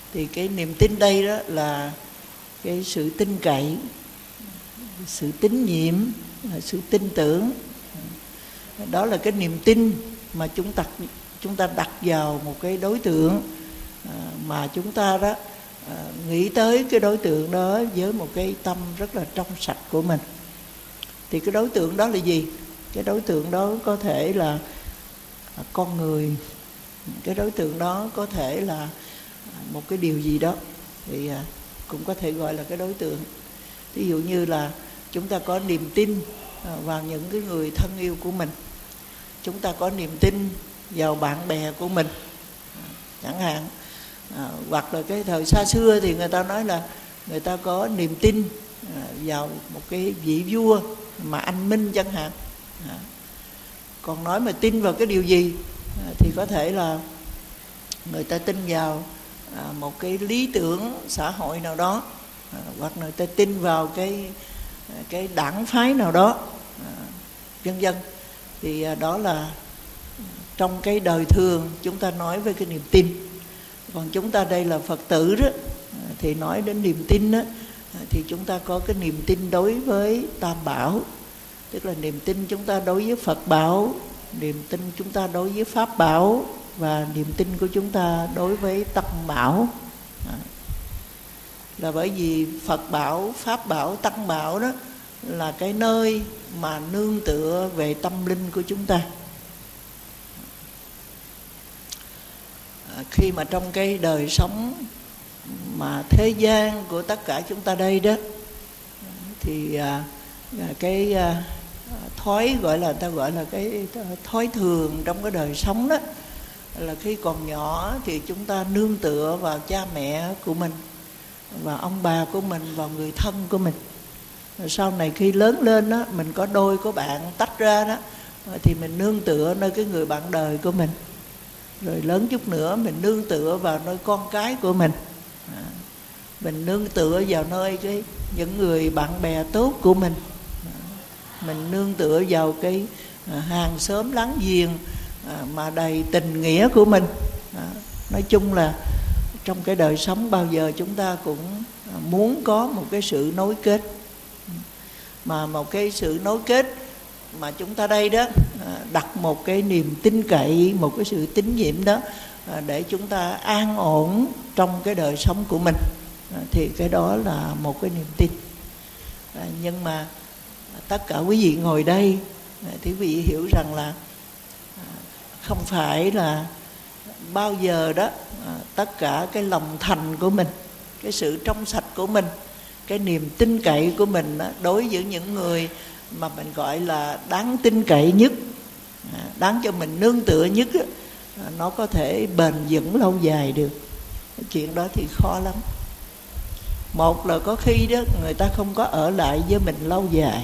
Thì cái niềm tin đây đó là cái sự tin cậy, sự tín nhiệm, sự tin tưởng. Đó là cái niềm tin mà chúng ta đặt vào một cái đối tượng, mà chúng ta đó nghĩ tới cái đối tượng đó với một cái tâm rất là trong sạch của mình. Thì cái đối tượng đó là gì? Cái đối tượng đó có thể là con người, cái đối tượng đó có thể là một cái điều gì đó, thì cũng có thể gọi là cái đối tượng. Ví dụ như là chúng ta có niềm tin vào những cái người thân yêu của mình, chúng ta có niềm tin vào bạn bè của mình chẳng hạn. Hoặc là cái thời xa xưa thì người ta nói là người ta có niềm tin vào một cái vị vua mà anh minh chẳng hạn. Còn nói mà tin vào cái điều gì thì có thể là người ta tin vào một cái lý tưởng xã hội nào đó, hoặc người ta tin vào cái đảng phái nào đó, vân vân. Thì đó là trong cái đời thường chúng ta nói về cái niềm tin. Còn chúng ta đây là Phật tử đó, thì nói đến niềm tin đó, thì chúng ta có cái niềm tin đối với Tam Bảo, tức là niềm tin chúng ta đối với Phật Bảo, niềm tin chúng ta đối với Pháp Bảo, và niềm tin của chúng ta đối với Tăng Bảo. Là bởi vì Phật Bảo, Pháp Bảo, Tăng Bảo đó là cái nơi mà nương tựa về tâm linh của chúng ta. Khi mà trong cái đời sống mà thế gian của tất cả chúng ta đây đó, thì cái thói gọi là cái thói thường trong cái đời sống đó là khi còn nhỏ thì chúng ta nương tựa vào cha mẹ của mình, và ông bà của mình, vào người thân của mình. Rồi sau này khi lớn lên đó, mình có đôi có bạn tách ra đó, thì mình nương tựa nơi cái người bạn đời của mình. Rồi lớn chút nữa mình nương tựa vào nơi con cái của mình, mình nương tựa vào nơi những người bạn bè tốt của mình, mình nương tựa vào cái hàng xóm láng giềng mà đầy tình nghĩa của mình. Nói chung là trong cái đời sống bao giờ chúng ta cũng muốn có một cái sự nối kết, mà một cái sự nối kết mà chúng ta đây đó đặt một cái niềm tin cậy, một cái sự tín nhiệm đó để chúng ta an ổn trong cái đời sống của mình, thì cái đó là một cái niềm tin. Nhưng mà tất cả quý vị ngồi đây thì quý vị hiểu rằng là không phải là bao giờ đó tất cả cái lòng thành của mình, cái sự trong sạch của mình, cái niềm tin cậy của mình đối với những người mà mình gọi là đáng tin cậy nhất, đáng cho mình nương tựa nhất, nó có thể bền vững lâu dài được. Chuyện đó thì khó lắm. Một là có khi đó người ta không có ở lại với mình lâu dài,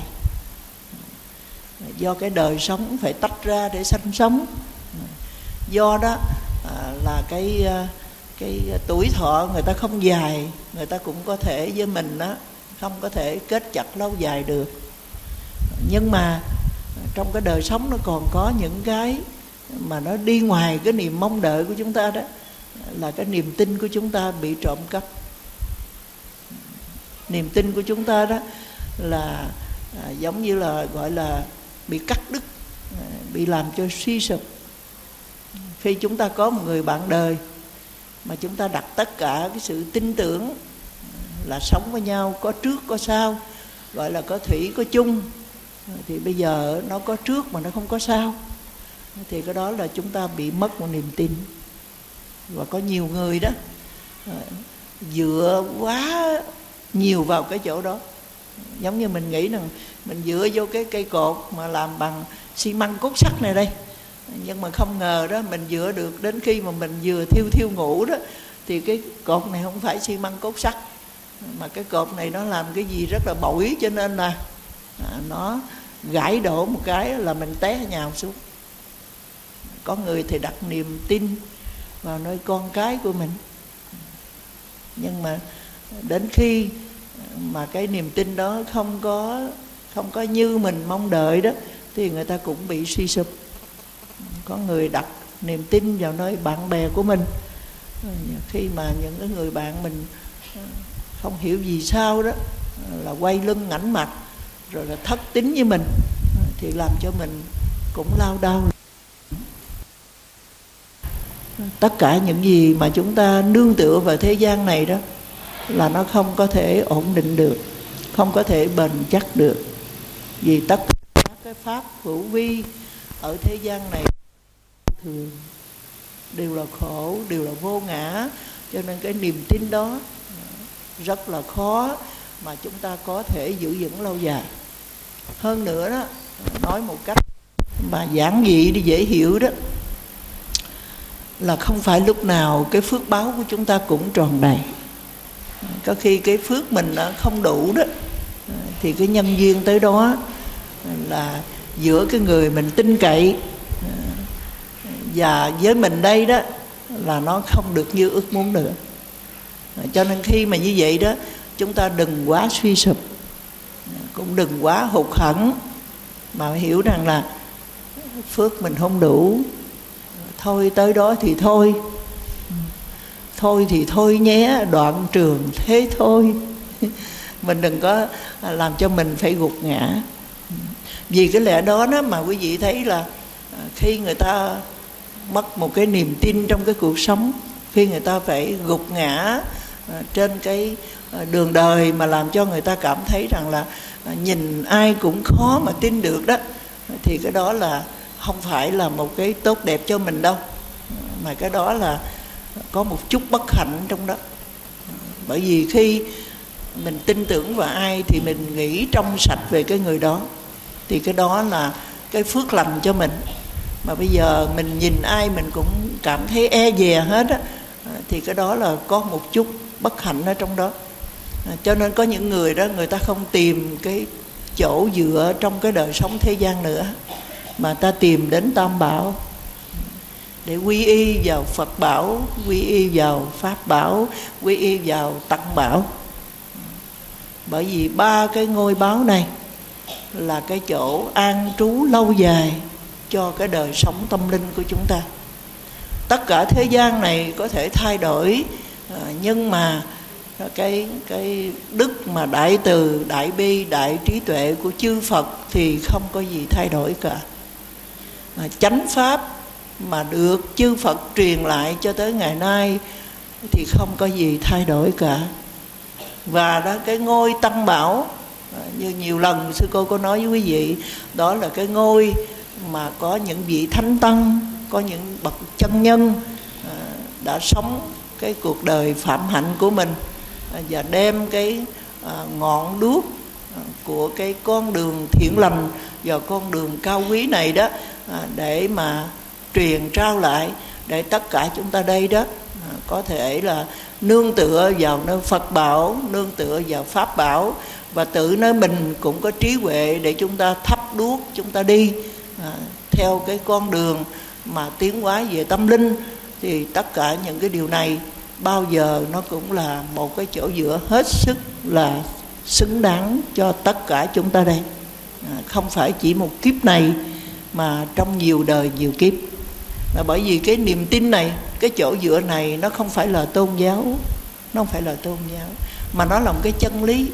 do cái đời sống phải tách ra để sanh sống. Do đó là cái tuổi thọ người ta không dài, người ta cũng có thể với mình đó không có thể kết chặt lâu dài được. Nhưng mà trong cái đời sống nó còn có những cái mà nó đi ngoài cái niềm mong đợi của chúng ta, đó là cái niềm tin của chúng ta bị trộm cắp. Niềm tin của chúng ta đó là giống như là gọi là bị cắt đứt, bị làm cho suy sụp. Khi chúng ta có một người bạn đời mà chúng ta đặt tất cả cái sự tin tưởng là sống với nhau có trước có sau, gọi là có thủy có chung, thì bây giờ nó có trước mà nó không có sau, thì cái đó là chúng ta bị mất một niềm tin. Và có nhiều người đó dựa quá nhiều vào cái chỗ đó. Giống như mình nghĩ rằng mình dựa vô cái cây cột mà làm bằng xi măng cốt sắt này đây, nhưng mà không ngờ đó mình dựa được đến khi mà mình vừa thiêu ngủ đó, thì cái cột này không phải xi măng cốt sắt, mà cái cột này nó làm cái gì rất là bội, cho nên là nó gãy đổ một cái là mình té nhào xuống. Có người thì đặt niềm tin vào nơi con cái của mình, nhưng mà đến khi mà cái niềm tin đó không có như mình mong đợi đó, thì người ta cũng bị suy sụp. Có người đặt niềm tin vào nơi bạn bè của mình, Khi mà những cái người bạn mình không hiểu vì sao đó là quay lưng ngảnh mặt rồi là thất tín với mình, thì làm cho mình cũng lao đao. Tất cả những gì mà chúng ta nương tựa vào thế gian này đó là nó không có thể ổn định được, không có thể bền chắc được. Vì tất cả các cái pháp hữu vi ở thế gian này thường đều là khổ, đều là vô ngã. Cho nên cái niềm tin đó rất là khó mà chúng ta có thể giữ vững lâu dài. Hơn nữa đó, nói một cách mà giản dị để dễ hiểu đó, là không phải lúc nào cái phước báo của chúng ta cũng tròn đầy. Có khi cái phước mình không đủ đó, thì cái nhân duyên tới đó là giữa cái người mình tin cậy và với mình đây đó là nó không được như ước muốn nữa. Cho nên khi mà như vậy đó, chúng ta đừng quá suy sụp, cũng đừng quá hụt hẫng, mà hiểu rằng là phước mình không đủ, thôi tới đó thì thôi, thôi thì thôi nhé, đoạn trường thế thôi. Mình đừng có làm cho mình phải gục ngã. Vì cái lẽ đó đó mà quý vị thấy là khi người ta mất một cái niềm tin trong cái cuộc sống, khi người ta phải gục ngã trên cái đường đời mà làm cho người ta cảm thấy rằng là nhìn ai cũng khó mà tin được đó, thì cái đó là không phải là một cái tốt đẹp cho mình đâu, mà cái đó là có một chút bất hạnh trong đó. Bởi vì khi mình tin tưởng vào ai thì mình nghĩ trong sạch về cái người đó, thì cái đó là cái phước lành cho mình. Mà bây giờ mình nhìn ai mình cũng cảm thấy e dè hết á, thì cái đó là có một chút bất hạnh ở trong đó. Cho nên có những người đó, người ta không tìm cái chỗ dựa trong cái đời sống thế gian nữa, mà ta tìm đến Tam Bảo để quy y vào Phật Bảo, quy y vào Pháp Bảo, quy y vào Tăng Bảo. Bởi vì ba cái ngôi báo này là cái chỗ an trú lâu dài cho cái đời sống tâm linh của chúng ta. Tất cả thế gian này có thể thay đổi, nhưng mà cái đức mà đại từ, đại bi, đại trí tuệ của chư Phật thì không có gì thay đổi cả. Chánh pháp mà được chư Phật truyền lại cho tới ngày nay thì không có gì thay đổi cả. Và đó, cái ngôi Tăng Bảo, như nhiều lần sư cô có nói với quý vị, đó là cái ngôi mà có những vị thánh tăng, có những bậc chân nhân đã sống cái cuộc đời phạm hạnh của mình và đem cái ngọn đuốc của cái con đường thiện lành và con đường cao quý này đó để mà truyền trao lại, để tất cả chúng ta đây đó có thể là nương tựa vào nơi Phật Bảo, nương tựa vào Pháp Bảo, và tự nơi mình cũng có trí huệ để chúng ta thắp đuốc, chúng ta đi theo cái con đường mà tiến hóa về tâm linh. Thì tất cả những cái điều này bao giờ nó cũng là một cái chỗ dựa hết sức là xứng đáng cho tất cả chúng ta đây. Không phải chỉ một kiếp này mà trong nhiều đời nhiều kiếp. Là bởi vì cái niềm tin này, cái chỗ dựa này nó không phải là tôn giáo, nó không phải là tôn giáo, mà nó là một cái chân lý.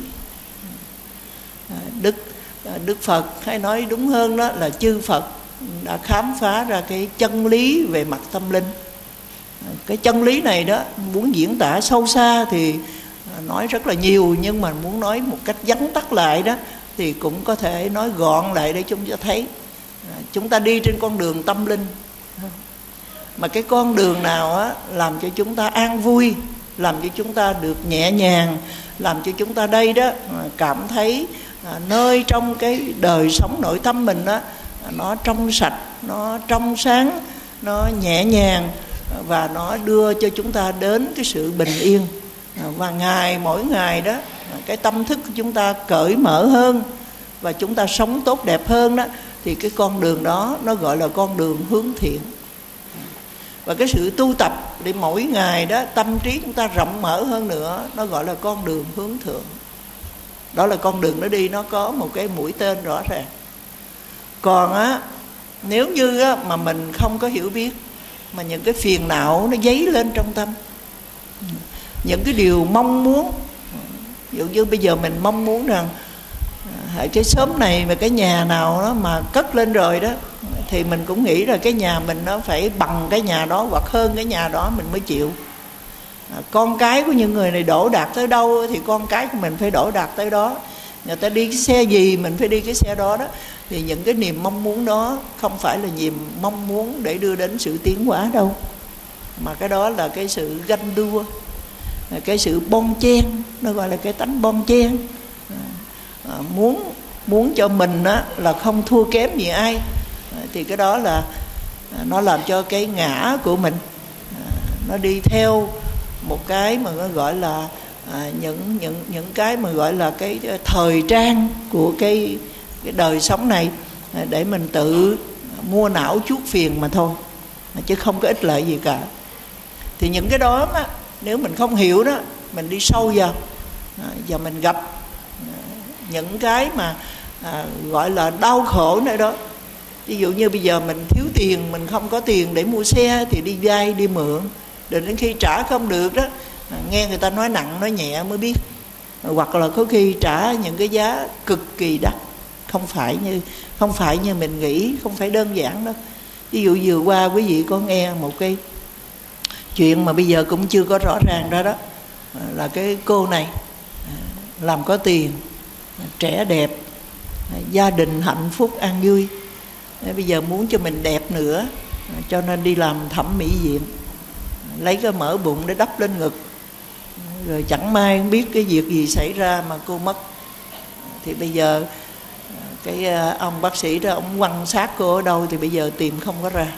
Đức Phật, hay nói đúng hơn đó là chư Phật đã khám phá ra cái chân lý về mặt tâm linh. Cái chân lý này đó, muốn diễn tả sâu xa thì nói rất là nhiều, nhưng mà muốn nói một cách vắn tắt lại đó thì cũng có thể nói gọn lại để chúng ta thấy. Chúng ta đi trên con đường tâm linh, mà cái con đường nào á làm cho chúng ta an vui, làm cho chúng ta được nhẹ nhàng, làm cho chúng ta đây đó cảm thấy nơi trong cái đời sống nội tâm mình đó, nó trong sạch, nó trong sáng, nó nhẹ nhàng, và nó đưa cho chúng ta đến cái sự bình yên. Và mỗi ngày đó, cái tâm thức của chúng ta cởi mở hơn và chúng ta sống tốt đẹp hơn đó, thì cái con đường đó nó gọi là con đường hướng thiện. Và cái sự tu tập để mỗi ngày đó tâm trí chúng ta rộng mở hơn nữa, nó gọi là con đường hướng thượng. Đó là con đường nó đi, nó có một cái mũi tên rõ ràng. Còn á, nếu như á, mà mình không có hiểu biết, mà những cái phiền não nó dấy lên trong tâm, Những cái điều mong muốn, ví dụ như bây giờ mình mong muốn rằng cái xóm này mà cái nhà nào đó mà cất lên rồi đó, thì mình cũng nghĩ là cái nhà mình nó phải bằng cái nhà đó hoặc hơn cái nhà đó mình mới chịu. Con cái của những người này đổ đạt tới đâu thì con cái của mình phải đổ đạt tới đó. Người ta đi cái xe gì mình phải đi cái xe đó đó. Thì những cái niềm mong muốn đó không phải là niềm mong muốn để đưa đến sự tiến hóa đâu, mà cái đó là cái sự ganh đua, cái sự bon chen, nó gọi là cái tánh bon chen. Muốn cho mình á, là không thua kém gì ai, thì cái đó là nó làm cho cái ngã của mình nó đi theo một cái mà nó gọi là những cái mà gọi là cái thời trang của cái đời sống này, để mình tự mua não chuốc phiền mà thôi, chứ không có ích lợi gì cả. Thì những cái đó mà, nếu mình không hiểu đó, mình đi sâu vào và mình gặp những cái mà gọi là đau khổ nữa đó. Ví dụ như bây giờ mình thiếu tiền, mình không có tiền để mua xe thì đi vay đi mượn, rồi đến khi trả không được đó, nghe người ta nói nặng nói nhẹ mới biết, hoặc là có khi trả những cái giá cực kỳ đắt, không phải như mình nghĩ, không phải đơn giản đâu. Ví dụ vừa qua quý vị có nghe một cái chuyện mà bây giờ cũng chưa có rõ ràng ra đó, là cái cô này làm có tiền, trẻ đẹp, gia đình hạnh phúc an vui. Bây giờ muốn cho mình đẹp nữa, cho nên đi làm thẩm mỹ viện, lấy cái mỡ bụng để đắp lên ngực, rồi chẳng may không biết cái việc gì xảy ra mà cô mất. Thì bây giờ cái ông bác sĩ đó, ông quăng xác cô ở đâu thì bây giờ tìm không có ra.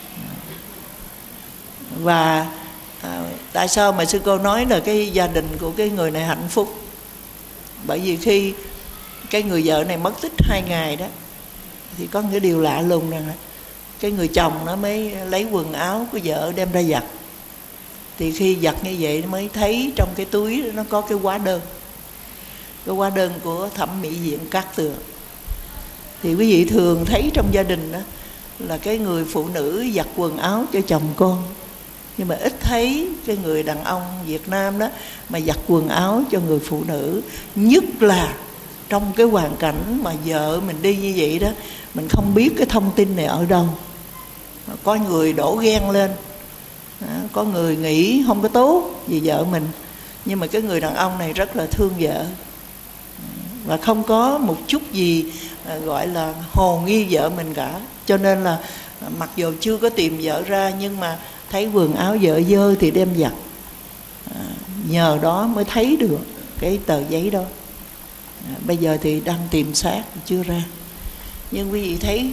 Và tại sao mà sư cô nói là cái gia đình của cái người này hạnh phúc? Bởi vì khi cái người vợ này mất tích 2 ngày đó, thì có một cái điều lạ lùng rằng cái người chồng nó mới lấy quần áo của vợ đem ra giặt. Thì khi giặt như vậy mới thấy trong cái túi nó có cái hóa đơn, cái hóa đơn của thẩm mỹ viện Cát Tường. Thì quý vị thường thấy trong gia đình đó là cái người phụ nữ giặt quần áo cho chồng con, nhưng mà ít thấy cái người đàn ông Việt Nam đó mà giặt quần áo cho người phụ nữ. Nhất là trong cái hoàn cảnh mà vợ mình đi như vậy đó, mình không biết cái thông tin này ở đâu. Có người đổ ghen lên, có người nghĩ không có tốt vì vợ mình, nhưng mà cái người đàn ông này rất là thương vợ, và không có một chút gì gọi là hồ nghi vợ mình cả. Cho nên là mặc dù chưa có tìm vợ ra, nhưng mà thấy quần áo vợ dơ thì đem giặt, nhờ đó mới thấy được cái tờ giấy đó. Bây giờ thì đang tìm xác chưa ra. Nhưng quý vị thấy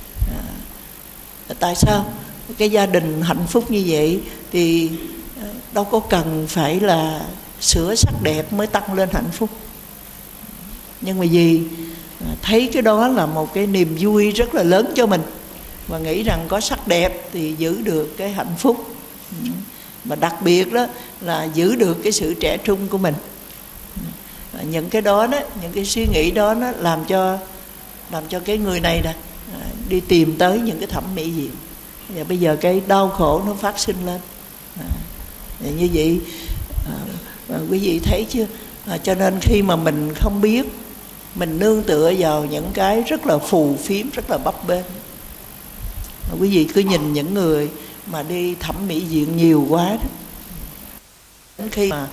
tại sao cái gia đình hạnh phúc như vậy thì đâu có cần phải là sửa sắc đẹp mới tăng lên hạnh phúc. Nhưng mà vì thấy cái đó là một cái niềm vui rất là lớn cho mình, và nghĩ rằng có sắc đẹp thì giữ được cái hạnh phúc, mà đặc biệt đó là giữ được cái sự trẻ trung của mình. Những cái đó đó, những cái suy nghĩ đó nó làm cho cái người này nè đi tìm tới những cái thẩm mỹ viện. Và bây giờ cái đau khổ nó phát sinh lên. Như vậy quý vị thấy chưa? Cho nên khi mà mình không biết, mình nương tựa vào những cái rất là phù phiếm, rất là bấp bênh. Quý vị cứ nhìn những người mà đi thẩm mỹ viện nhiều quá đó, đến khi mà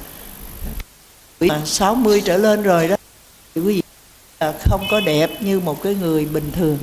60 trở lên rồi đó, thì quý vị không có đẹp như một cái người bình thường.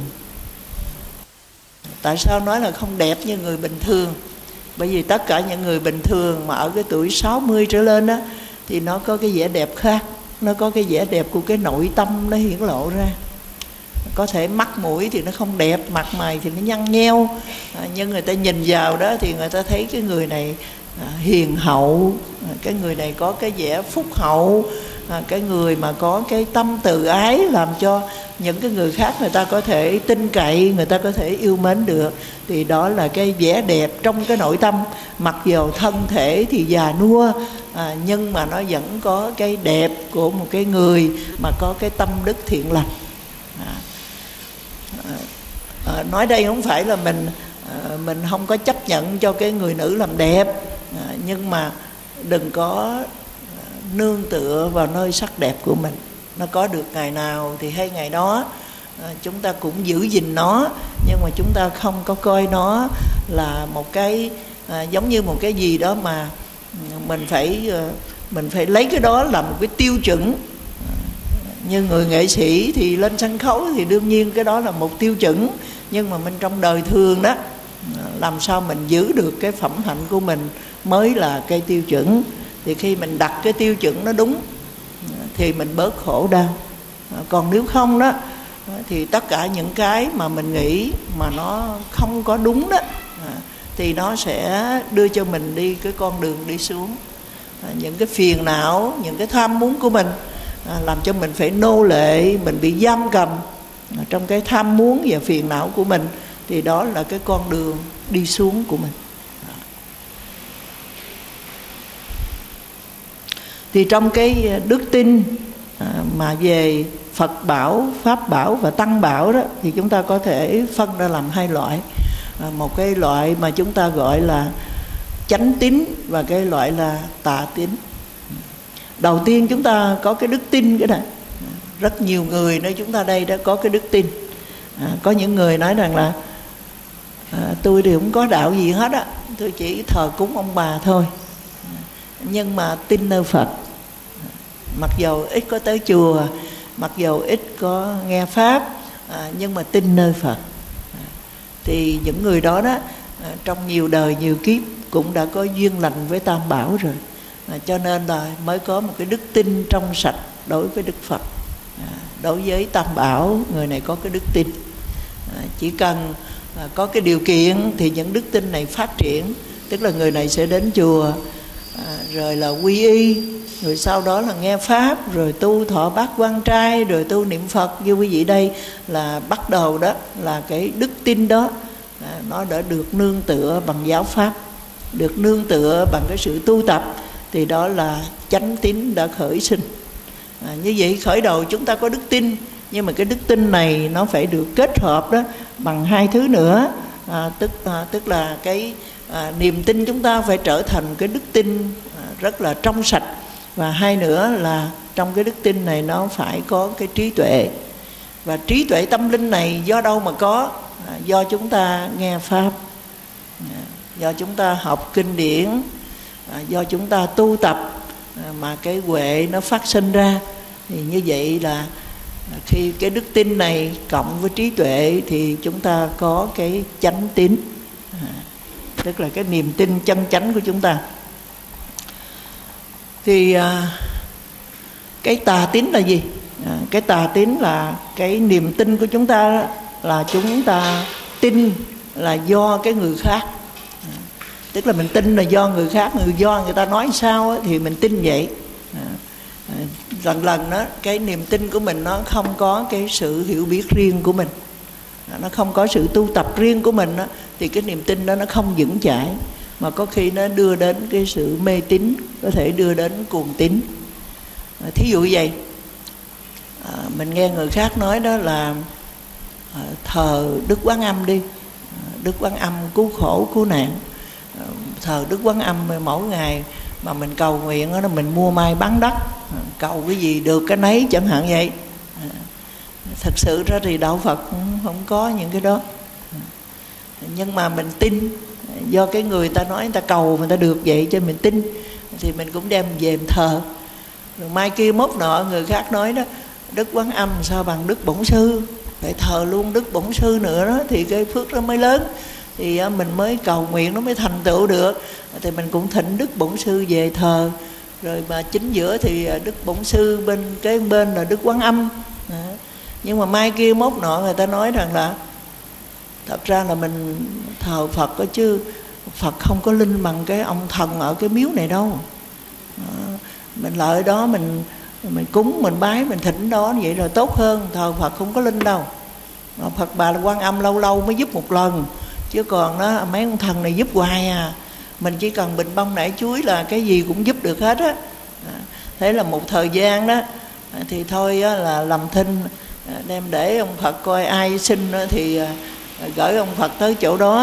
Tại sao nói là không đẹp như người bình thường? Bởi vì tất cả những người bình thường mà ở cái tuổi 60 trở lên đó, thì nó có cái vẻ đẹp khác. Nó có cái vẻ đẹp của cái nội tâm nó hiển lộ ra. Có thể mắt mũi thì nó không đẹp, mặt mày thì nó nhăn nheo, nhưng người ta nhìn vào đó thì người ta thấy cái người này hiền hậu, cái người này có cái vẻ phúc hậu, cái người mà có cái tâm từ ái, làm cho những cái người khác người ta có thể tin cậy, người ta có thể yêu mến được. Thì đó là cái vẻ đẹp trong cái nội tâm. Mặc dù thân thể thì già nua, nhưng mà nó vẫn có cái đẹp của một cái người mà có cái tâm đức thiện lành. Nói đây không phải là mình không có chấp nhận cho cái người nữ làm đẹp, nhưng mà đừng có nương tựa vào nơi sắc đẹp của mình. Nó có được ngày nào thì hay ngày đó, chúng ta cũng giữ gìn nó, nhưng mà chúng ta không có coi nó là một cái giống như một cái gì đó mà mình phải lấy cái đó làm một cái tiêu chuẩn. Như người nghệ sĩ thì lên sân khấu thì đương nhiên cái đó là một tiêu chuẩn, nhưng mà mình trong đời thường đó, làm sao mình giữ được cái phẩm hạnh của mình mới là cái tiêu chuẩn. Thì khi mình đặt cái tiêu chuẩn nó đúng thì mình bớt khổ đau. Còn nếu không đó thì tất cả những cái mà mình nghĩ mà nó không có đúng đó thì nó sẽ đưa cho mình đi cái con đường đi xuống. Những cái phiền não, những cái tham muốn của mình làm cho mình phải nô lệ, mình bị giam cầm trong cái tham muốn và phiền não của mình, thì đó là cái con đường đi xuống của mình. Thì trong cái đức tin mà về Phật bảo, Pháp bảo và Tăng bảo đó, thì chúng ta có thể phân ra làm hai loại. Một cái loại mà chúng ta gọi là chánh tín, và cái loại là tà tín. Đầu tiên chúng ta có cái đức tin cái này. Rất nhiều người nơi chúng ta đây đã có cái đức tin. Có những người nói rằng là tôi thì không có đạo gì hết á, tôi chỉ thờ cúng ông bà thôi, nhưng mà tin nơi Phật. Mặc dầu ít có tới chùa, mặc dầu ít có nghe Pháp, nhưng mà tin nơi Phật. Thì những người đó đó, trong nhiều đời nhiều kiếp cũng đã có duyên lành với Tam Bảo rồi, cho nên là mới có một cái đức tin trong sạch đối với Đức Phật. Đối với Tam Bảo, người này có cái đức tin. Chỉ cần có cái điều kiện thì những đức tin này phát triển. Tức là người này sẽ đến chùa, rồi là quy y, rồi sau đó là nghe Pháp, rồi tu thọ bát quan trai, rồi tu niệm Phật. Như quý vị đây là bắt đầu đó là cái đức tin đó, nó đã được nương tựa bằng giáo Pháp, được nương tựa bằng cái sự tu tập, thì đó là chánh tín đã khởi sinh. Như vậy khởi đầu chúng ta có đức tin, nhưng mà cái đức tin này nó phải được kết hợp đó bằng hai thứ nữa. Tức là cái niềm tin chúng ta phải trở thành cái đức tin rất là trong sạch. Và hai nữa là trong cái đức tin này nó phải có cái trí tuệ. Và trí tuệ tâm linh này do đâu mà có? Do chúng ta nghe Pháp, do chúng ta học kinh điển, do chúng ta tu tập mà cái huệ nó phát sinh ra. Thì như vậy là khi cái đức tin này cộng với trí tuệ thì chúng ta có cái chánh tín, tức là cái niềm tin chân chánh của chúng ta. Thì cái tà tín là gì? Cái tà tín là cái niềm tin của chúng ta là chúng ta tin là do cái người khác. Tức là mình tin là do người khác, do người ta nói sao thì mình tin vậy. Lần lần đó cái niềm tin của mình nó không có cái sự hiểu biết riêng của mình, nó không có sự tu tập riêng của mình đó, thì cái niềm tin đó nó không vững chãi, mà có khi nó đưa đến cái sự mê tín, có thể đưa đến cuồng tín. Thí dụ vậy, mình nghe người khác nói đó là thờ Đức Quán Âm đi, Đức Quán Âm cứu khổ cứu nạn. Thờ Đức Quán Âm mỗi ngày mà mình cầu nguyện đó, mình mua mai bán đất, cầu cái gì được cái nấy chẳng hạn vậy. Thật sự ra thì đạo Phật không có những cái đó, nhưng mà mình tin do cái người ta nói, người ta cầu người ta được vậy cho mình tin, thì mình cũng đem về mình thờ. Rồi mai kia mốt nọ người khác nói đó, Đức Quán Âm sao bằng Đức Bổn Sư, phải thờ luôn Đức Bổn Sư nữa đó, thì cái phước nó mới lớn, thì mình mới cầu nguyện nó mới thành tựu được. Thì mình cũng thỉnh Đức Bổn Sư về thờ. Rồi mà chính giữa thì Đức Bổn Sư, bên cái bên là Đức Quán Âm. Nhưng mà mai kia mốt nọ người ta nói rằng là thật ra là mình thờ Phật đó, chứ Phật không có linh bằng cái ông thần ở cái miếu này đâu. Mình lợi đó mình cúng, mình bái, mình thỉnh đó, vậy rồi tốt hơn. Thờ Phật không có linh đâu. Phật Bà là Quan Âm lâu lâu mới giúp một lần, chứ còn đó mấy ông thần này giúp hoài à. Mình chỉ cần bình bông nải chuối là cái gì cũng giúp được hết á. Thế là một thời gian đó thì thôi á, là làm thinh đem để ông Phật coi ai xin thì gửi ông Phật tới chỗ đó.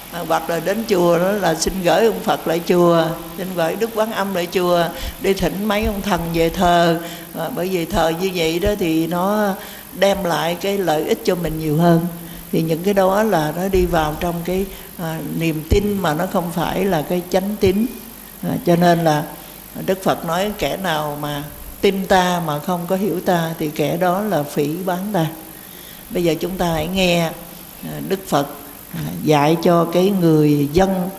hoặc là đến chùa đó là xin gửi ông Phật lại chùa, xin gửi Đức Quán Âm lại chùa, đi thỉnh mấy ông thần về thờ. Bởi vì thờ như vậy đó thì nó đem lại cái lợi ích cho mình nhiều hơn. Thì những cái đó là nó đi vào trong cái niềm tin mà nó không phải là cái chánh tín. Cho nên là Đức Phật nói kẻ nào mà tin ta mà không có hiểu ta thì kẻ đó là phỉ báng ta. Bây giờ chúng ta hãy nghe Đức Phật dạy cho cái người dân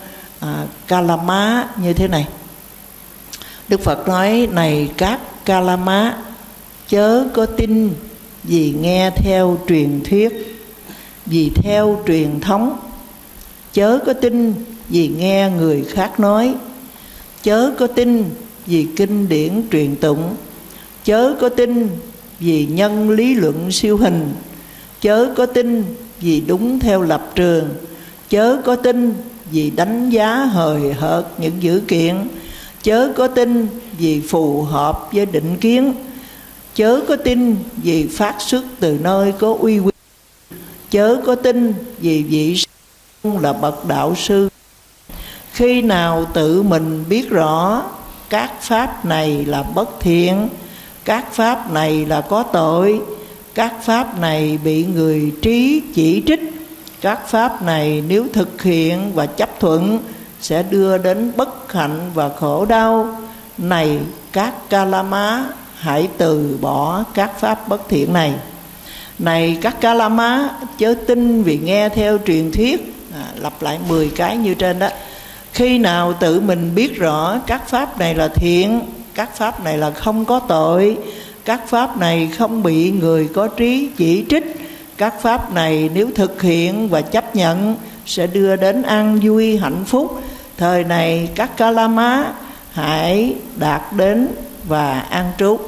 Kalama như thế này. Đức Phật nói: này các Kalama, chớ có tin vì nghe theo truyền thuyết, vì theo truyền thống, chớ có tin vì nghe người khác nói, chớ có tin vì kinh điển truyền tụng, chớ có tin vì nhân lý luận siêu hình, chớ có tin vì đúng theo lập trường, chớ có tin vì đánh giá hời hợt những dữ kiện, chớ có tin vì phù hợp với định kiến, chớ có tin vì phát xuất từ nơi có uy quyền, chớ có tin vì vị là bậc đạo sư. Khi nào tự mình biết rõ các pháp này là bất thiện, các pháp này là có tội, các pháp này bị người trí chỉ trích, các pháp này nếu thực hiện và chấp thuận sẽ đưa đến bất hạnh và khổ đau, này các Kalama, hãy từ bỏ các pháp bất thiện này. Này các Kalama, chớ tin vì nghe theo truyền thuyết. Lặp lại 10 cái như trên đó. Khi nào tự mình biết rõ các pháp này là thiện, các pháp này là không có tội, các pháp này không bị người có trí chỉ trích, các pháp này nếu thực hiện và chấp nhận sẽ đưa đến an vui hạnh phúc, thời này các Kalama hãy đạt đến và an trú.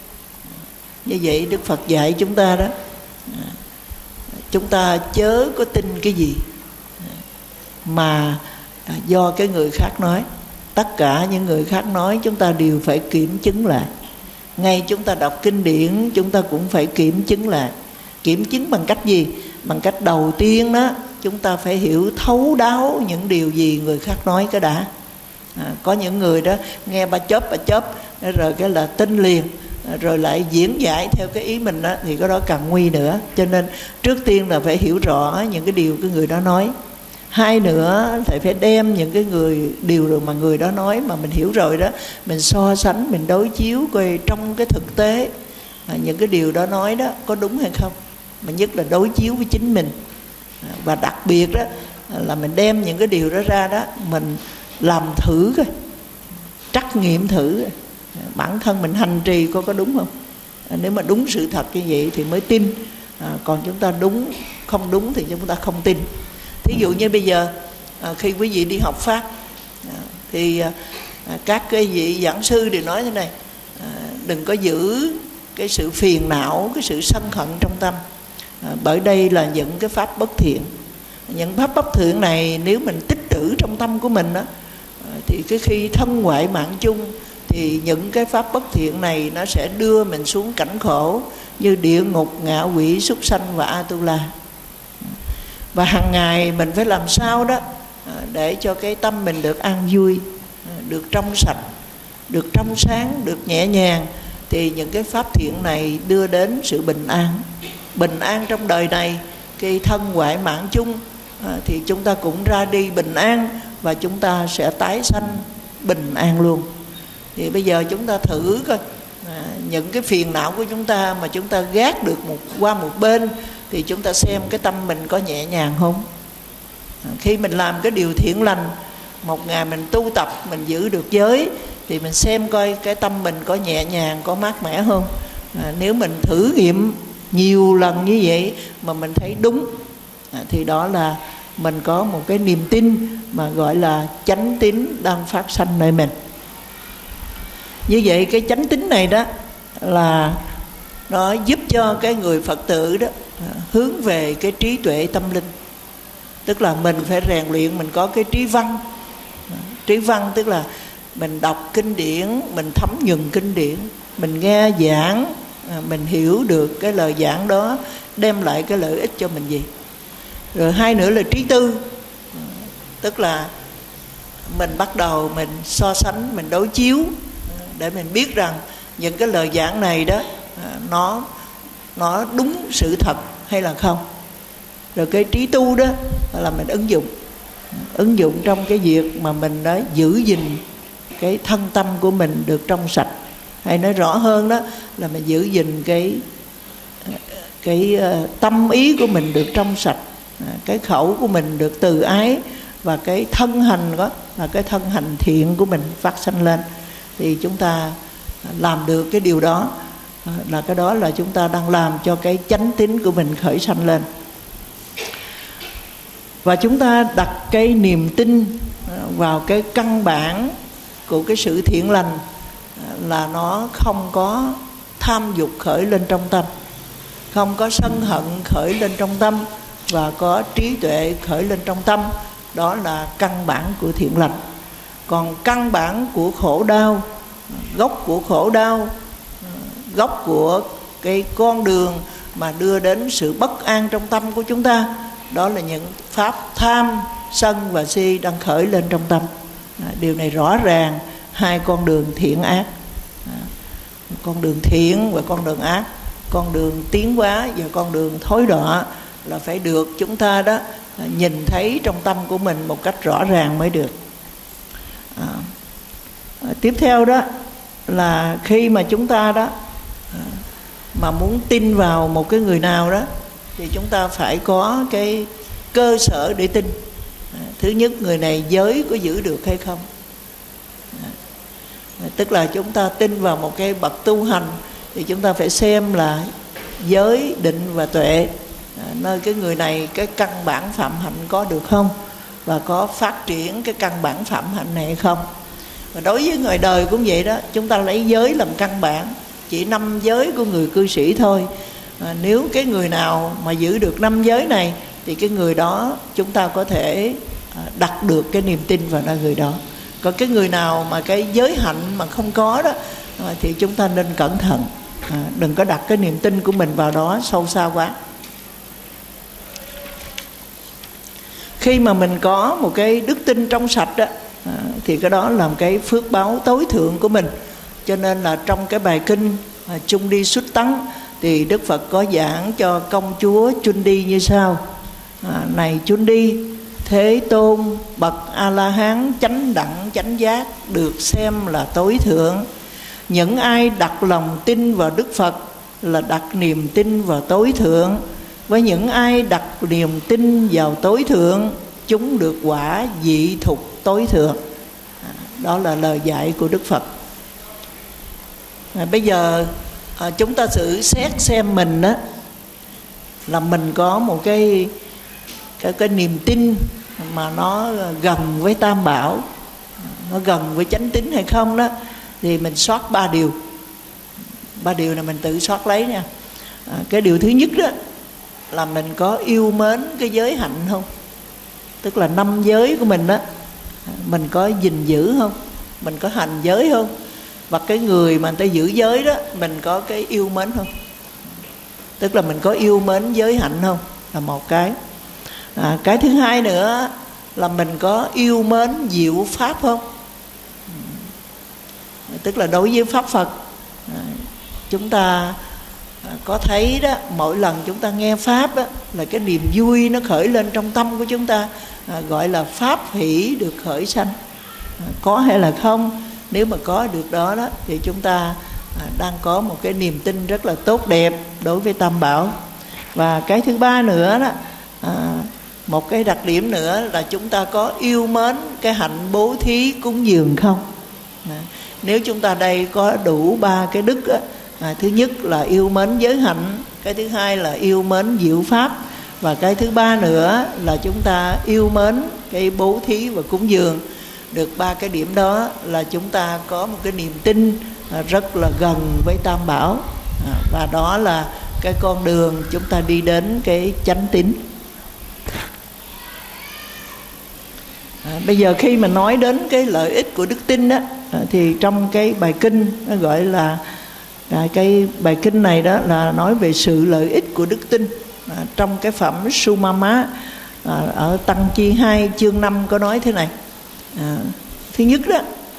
Như vậy Đức Phật dạy chúng ta đó, chúng ta chớ có tin cái gì mà do cái người khác nói. Tất cả những người khác nói chúng ta đều phải kiểm chứng lại. Ngay chúng ta đọc kinh điển chúng ta cũng phải kiểm chứng lại. Kiểm chứng bằng cách gì? Bằng cách đầu tiên đó, chúng ta phải hiểu thấu đáo những điều gì người khác nói cái đã. Có những người đó nghe ba chớp rồi cái là tin liền, rồi lại diễn giải theo cái ý mình đó, thì cái đó càng nguy nữa. Cho nên trước tiên là phải hiểu rõ những cái điều cái người đó nói. Hai nữa thì phải đem những cái điều mà người đó nói mà mình hiểu rồi đó, mình so sánh, mình đối chiếu coi trong cái thực tế những cái điều đó nói đó có đúng hay không, mà nhất là đối chiếu với chính mình. Và đặc biệt đó là mình đem những cái điều đó ra đó, mình làm thử coi, trắc nghiệm thử bản thân mình hành trì coi có đúng không. Nếu mà đúng sự thật như vậy thì mới tin, còn chúng ta không đúng thì chúng ta không tin. Thí dụ như bây giờ khi quý vị đi học Pháp thì các cái vị giảng sư đều nói thế này: đừng có giữ cái sự phiền não, cái sự sân hận trong tâm, bởi đây là những cái pháp bất thiện. Những pháp bất thiện này nếu mình tích trữ trong tâm của mình đó, thì cái khi thân ngoại mạng chung thì những cái pháp bất thiện này nó sẽ đưa mình xuống cảnh khổ như địa ngục, ngạ quỷ, súc sanh và Atula. Và hàng ngày mình phải làm sao đó để cho cái tâm mình được an vui, được trong sạch, được trong sáng, được nhẹ nhàng. Thì những cái pháp thiện này đưa đến sự bình an. Bình an trong đời này, cái thân ngoại mạng chung thì chúng ta cũng ra đi bình an, và chúng ta sẽ tái sanh bình an luôn. Thì bây giờ chúng ta thử coi, những cái phiền não của chúng ta mà chúng ta gác được qua một bên, thì chúng ta xem cái tâm mình có nhẹ nhàng không. Khi mình làm cái điều thiện lành, một ngày mình tu tập, mình giữ được giới, thì mình xem coi cái tâm mình có nhẹ nhàng, có mát mẻ không. Nếu mình thử nghiệm nhiều lần như vậy mà mình thấy đúng, thì đó là mình có một cái niềm tin mà gọi là chánh tín đang phát sanh nơi mình. Như vậy cái chánh tín này đó là nó giúp cho cái người Phật tử đó hướng về cái trí tuệ tâm linh. Tức là mình phải rèn luyện, mình có cái trí văn. Trí văn tức là mình đọc kinh điển, mình thấm nhuần kinh điển, mình nghe giảng, mình hiểu được cái lời giảng đó đem lại cái lợi ích cho mình gì. Rồi hai nữa là trí tư. Tức là mình bắt đầu mình so sánh, mình đối chiếu để mình biết rằng những cái lời giảng này đó nó đúng sự thật hay là không. Rồi cái trí tu đó là mình ứng dụng trong cái việc mà mình đã giữ gìn cái thân tâm của mình được trong sạch, hay nói rõ hơn đó là mình giữ gìn cái tâm ý của mình được trong sạch, cái khẩu của mình được từ ái, và cái thân hành đó là cái thân hành thiện của mình phát sanh lên. Thì chúng ta làm được cái điều đó, là cái đó là chúng ta đang làm cho cái chánh tín của mình khởi sanh lên. Và chúng ta đặt cái niềm tin vào cái căn bản của cái sự thiện lành, là nó không có tham dục khởi lên trong tâm, không có sân hận khởi lên trong tâm, và có trí tuệ khởi lên trong tâm. Đó là căn bản của thiện lành. Còn căn bản của khổ đau, gốc của khổ đau, gốc của cái con đường mà đưa đến sự bất an trong tâm của chúng ta, đó là những pháp tham, sân và si đang khởi lên trong tâm. Điều này rõ ràng hai con đường thiện ác, con đường thiện và con đường ác, con đường tiến hóa và con đường thối đọa, là phải được chúng ta đó nhìn thấy trong tâm của mình một cách rõ ràng mới được. Tiếp theo đó là khi mà chúng ta đó mà muốn tin vào một cái người nào đó, thì chúng ta phải có cái cơ sở để tin. Thứ nhất, người này giới có giữ được hay không. Tức là chúng ta tin vào một cái bậc tu hành, thì chúng ta phải xem là giới, định và tuệ, nơi cái người này cái căn bản phạm hạnh có được không, và có phát triển cái căn bản phạm hạnh này hay không. Và đối với người đời cũng vậy đó, chúng ta lấy giới làm căn bản, chỉ 5 giới của người cư sĩ thôi. Nếu cái người nào mà giữ được 5 giới này, thì cái người đó chúng ta có thể đặt được cái niềm tin vào người đó. Còn cái người nào mà cái giới hạnh mà không có đó, thì chúng ta nên cẩn thận, đừng có đặt cái niềm tin của mình vào đó sâu xa quá. Khi mà mình có một cái đức tin trong sạch đó, thì cái đó là một cái phước báo tối thượng của mình. Cho nên là trong cái bài kinh Chung Đi Xuất Tắng, thì Đức Phật có giảng cho công chúa Chung Đi như sau: này Chung Đi, Thế Tôn bậc A-la-hán chánh đẳng chánh giác được xem là tối thượng. Những ai đặt lòng tin vào Đức Phật là đặt niềm tin vào tối thượng. Với những ai đặt niềm tin vào tối thượng, chúng được quả dị thục tối thượng. Đó là lời dạy của Đức Phật. Bây giờ chúng ta thử xét xem mình đó, là mình có một cái niềm tin mà nó gần với Tam Bảo, nó gần với chánh tín hay không đó. Thì mình soát 3 điều. 3 điều này mình tự soát lấy nha. Cái điều thứ nhất đó là mình có yêu mến cái giới hạnh không. Tức là 5 giới của mình đó, mình có gìn giữ không, mình có hành giới không. Và cái người mà người ta giữ giới đó, mình có cái yêu mến không. Tức là mình có yêu mến giới hạnh không, là một cái. Cái thứ hai nữa là mình có yêu mến diệu pháp không. Tức là đối với pháp Phật, chúng ta có thấy đó, mỗi lần chúng ta nghe pháp đó, là cái niềm vui nó khởi lên trong tâm của chúng ta, gọi là pháp hỷ được khởi sanh. Có hay là không? Nếu mà có được đó, thì chúng ta đang có một cái niềm tin rất là tốt đẹp đối với Tam Bảo. Và cái thứ ba nữa đó, một cái đặc điểm nữa là chúng ta có yêu mến cái hạnh bố thí cúng dường không. Nếu chúng ta đây có đủ 3 cái đức đó, thứ nhất là yêu mến giới hạnh, cái thứ hai là yêu mến diệu pháp, và cái thứ ba nữa là chúng ta yêu mến cái bố thí và cúng dường. Được 3 cái điểm đó là chúng ta có một cái niềm tin rất là gần với Tam Bảo, và đó là cái con đường chúng ta đi đến cái chánh tín. Bây giờ khi mà nói đến cái lợi ích của đức tin đó, thì trong cái bài kinh nó gọi là cái bài kinh này đó là nói về sự lợi ích của đức tin. Trong cái phẩm Sumama ở Tăng Chi 2 chương 5 có nói thế này. Thứ nhất đó,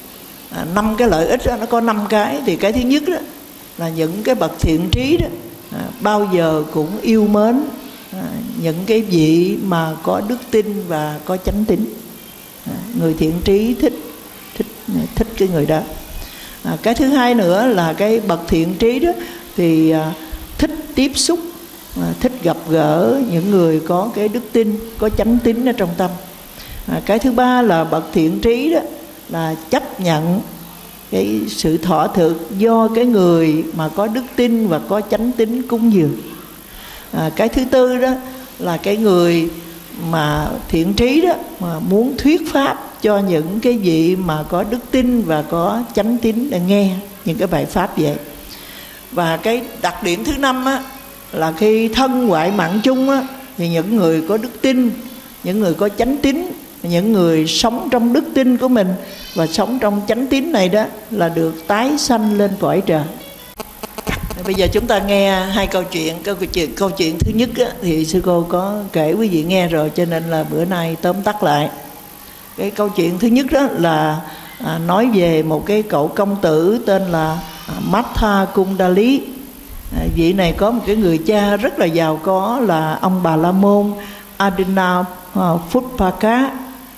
5 cái lợi ích đó, nó có 5 cái. Thì cái thứ nhất đó là những cái bậc thiện trí đó bao giờ cũng yêu mến những cái vị mà có đức tin và có chánh tín. Người thiện trí thích cái người đó. Cái thứ hai nữa là cái bậc thiện trí đó thì thích tiếp xúc, thích gặp gỡ những người có cái đức tin, có chánh tín ở trong tâm. Cái thứ ba là bậc thiện trí đó là chấp nhận cái sự thọ thực do cái người mà có đức tin và có chánh tín cúng dường. Cái thứ tư đó là cái người mà thiện trí đó mà muốn thuyết pháp cho những cái vị mà có đức tin và có chánh tín để nghe những cái bài pháp vậy. Và cái đặc điểm thứ năm á, là khi thân ngoại mạng chung á, thì những người có đức tin, những người có chánh tín, những người sống trong đức tin của mình và sống trong chánh tín này đó là được tái sanh lên cõi trời. Bây giờ chúng ta nghe hai câu chuyện. Câu chuyện thứ nhất á, thì sư cô có kể quý vị nghe rồi, cho nên là bữa nay tóm tắt lại. Cái câu chuyện thứ nhất đó là nói về một cái cậu công tử tên là Matha Kundali. Vị này có một cái người cha rất là giàu có là ông Bà La Môn Adina Phutpaka.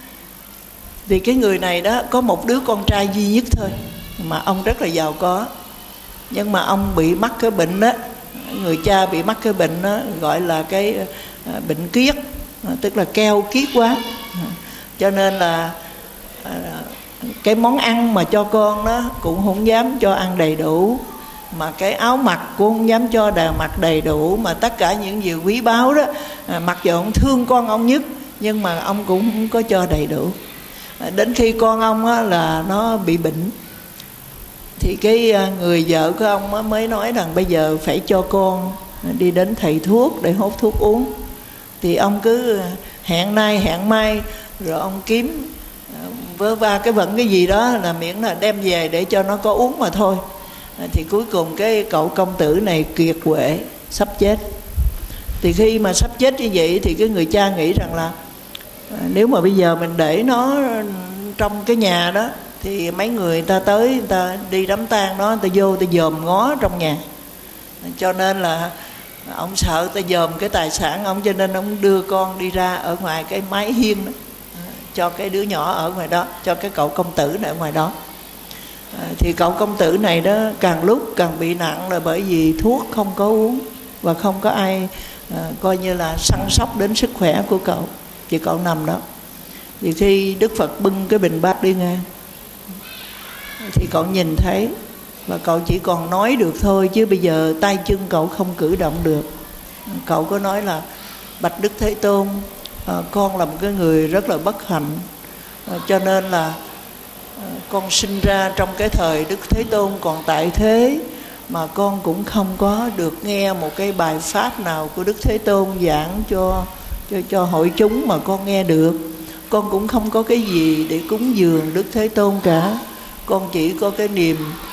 Thì cái người này đó có một đứa con trai duy nhất thôi, mà ông rất là giàu có. Nhưng mà ông bị mắc cái bệnh đó, người cha bị mắc cái bệnh đó gọi là cái bệnh kiết, tức là keo kiết quá. Cho nên là cái món ăn mà cho con đó cũng không dám cho ăn đầy đủ, mà cái áo mặc cũng không dám cho mặc đầy đủ, mà tất cả những gì quý báu đó, mặc dù ông thương con ông nhất nhưng mà ông cũng không có cho đầy đủ. Đến khi con ông á, là nó bị bệnh, thì cái người vợ của ông á, mới nói rằng bây giờ phải cho con đi đến thầy thuốc để hốt thuốc uống. Thì ông cứ hẹn nay hẹn mai, rồi ông kiếm vơ va cái vận cái gì đó là miễn là đem về để cho nó có uống mà thôi. Thì cuối cùng cái cậu công tử này kiệt quệ, sắp chết. Thì khi mà sắp chết như vậy thì cái người cha nghĩ rằng là nếu mà bây giờ mình để nó trong cái nhà đó thì mấy người ta tới, người ta đi đám tang đó, người ta vô, người ta dòm ngó trong nhà. Cho nên là ông sợ người ta dòm cái tài sản ông, cho nên ông đưa con đi ra ở ngoài cái mái hiên đó, cho cái đứa nhỏ ở ngoài đó, cho cái cậu công tử này ở ngoài đó. Thì cậu công tử này đó càng lúc càng bị nặng, là bởi vì thuốc không có uống và không có ai coi như là săn sóc đến sức khỏe của cậu. Thì cậu nằm đó. Thì khi Đức Phật bưng cái bình bát đi ngang thì cậu nhìn thấy, và cậu chỉ còn nói được thôi, chứ bây giờ tay chân cậu không cử động được. Cậu có nói là: bạch Đức Thế Tôn, con là một cái người rất là bất hạnh, cho nên là con sinh ra trong cái thời Đức Thế Tôn còn tại thế, mà con cũng không có được nghe một cái bài pháp nào của Đức Thế Tôn giảng cho hội chúng mà con nghe được. Con cũng không có cái gì để cúng dường Đức Thế Tôn cả. Con chỉ có cái niềm